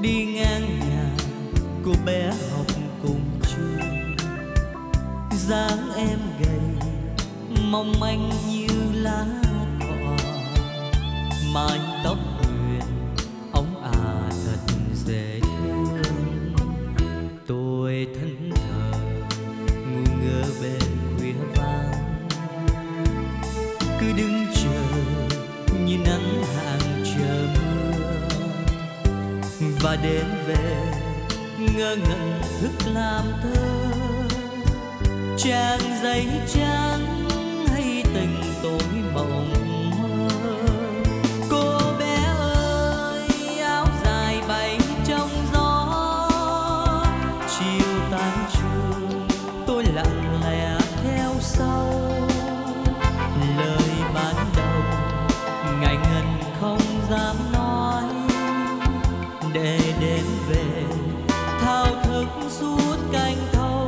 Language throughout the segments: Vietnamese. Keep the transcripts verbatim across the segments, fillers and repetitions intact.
Đi ngang nhà cô bé học cùng trường, dáng em gầy mong manh như lá cỏ, mái tóc huyền ống ả thật dễ thương. Tôi thẫn thờ ngu ngơ bên khuya vắng, cứ đứng chờ như nắng hạn chờ mưa, và đến về ngơ ngẩn thức làm thơ. Trang giấy trắng hay tình tối mộng mơ. Cô bé ơi áo dài bay trong gió, chiều tan trường tôi lặng lẽ theo sau. Lời ban đầu ngại ngần không dám nói, để đến về thao thức suốt canh thâu.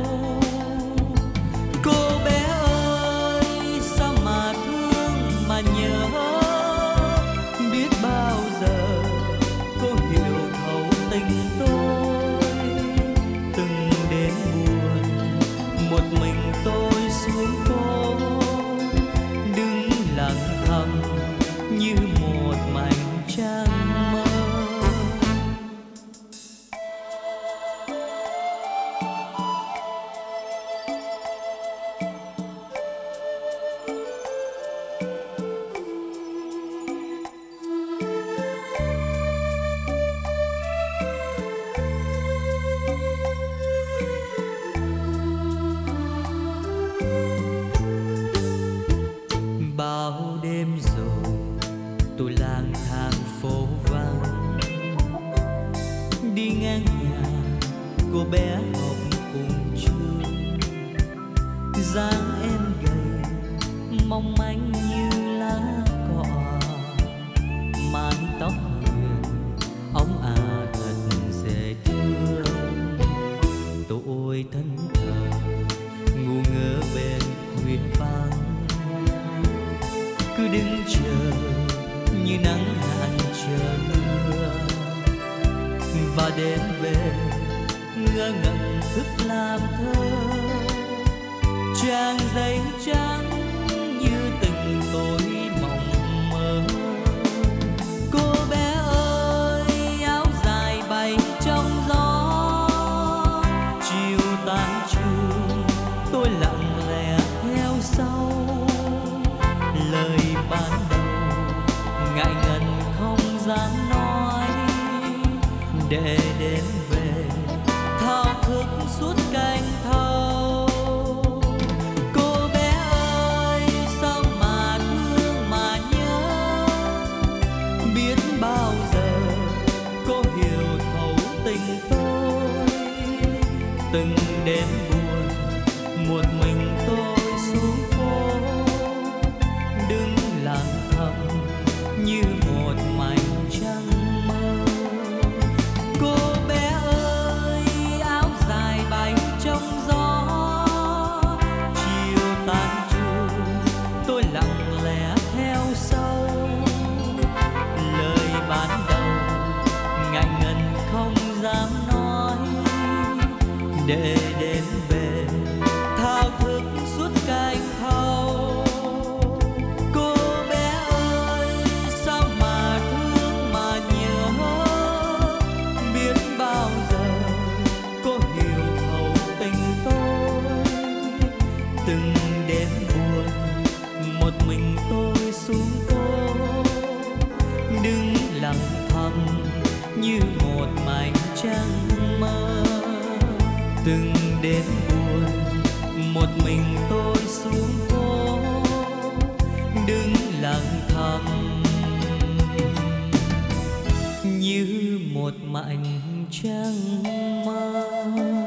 Cô bé ơi sao mà thương mà nhớ, biết bao giờ cô hiểu thấu tình tôi. Từng đêm buồn một mình tôi xuống phố, đứng lặng thầm như một mảnh trăng mơ. Bao đêm rồi tôi lang thang phố vắng, đi ngang nhà cô bé học cùng trường, dáng em gầy mong manh như lá cỏ, mái tóc huyền ống ả thật dễ thương. Tôi thẫn thờ ngu ngơ bên khuya vắng, cứ đứng chờ như nắng hạn chờ mưa, và đến về ngơ ngẩn thức làm thơ. Trang giấy trắng như tình tôi mộng mơ. Cô bé ơi áo dài bay trong gió, chiều tan trường tôi lặng lẽ theo sau. Lời ban đầu ngại ngần không dám nói, để đến về thao thức suốt canh thâu. Cô bé ơi sao mà thương mà nhớ, biết bao giờ cô hiểu thấu tình tôi. Từng đêm buồn một mình tôi xuống phố, đứng lặng thầm như một mảnh trăng mơ. Cô bé ơi áo dài bay trong gió, chiều tan trường tôi lặng lẽ theo sau. Lời ban đầu ngại ngần không dám nói, để đến về thao thức suốt canh thâu. Cô bé ơi sao mà thương mà nhớ, biết bao giờ cô hiểu thấu tình tôi. Từng đêm buồn một mình tôi xuống phố, đứng lặng thầm như một mảnh trăng mơ. Từng đêm buồn một mình tôi xuống phố, đứng lặng thầm như một mảnh trăng mơ.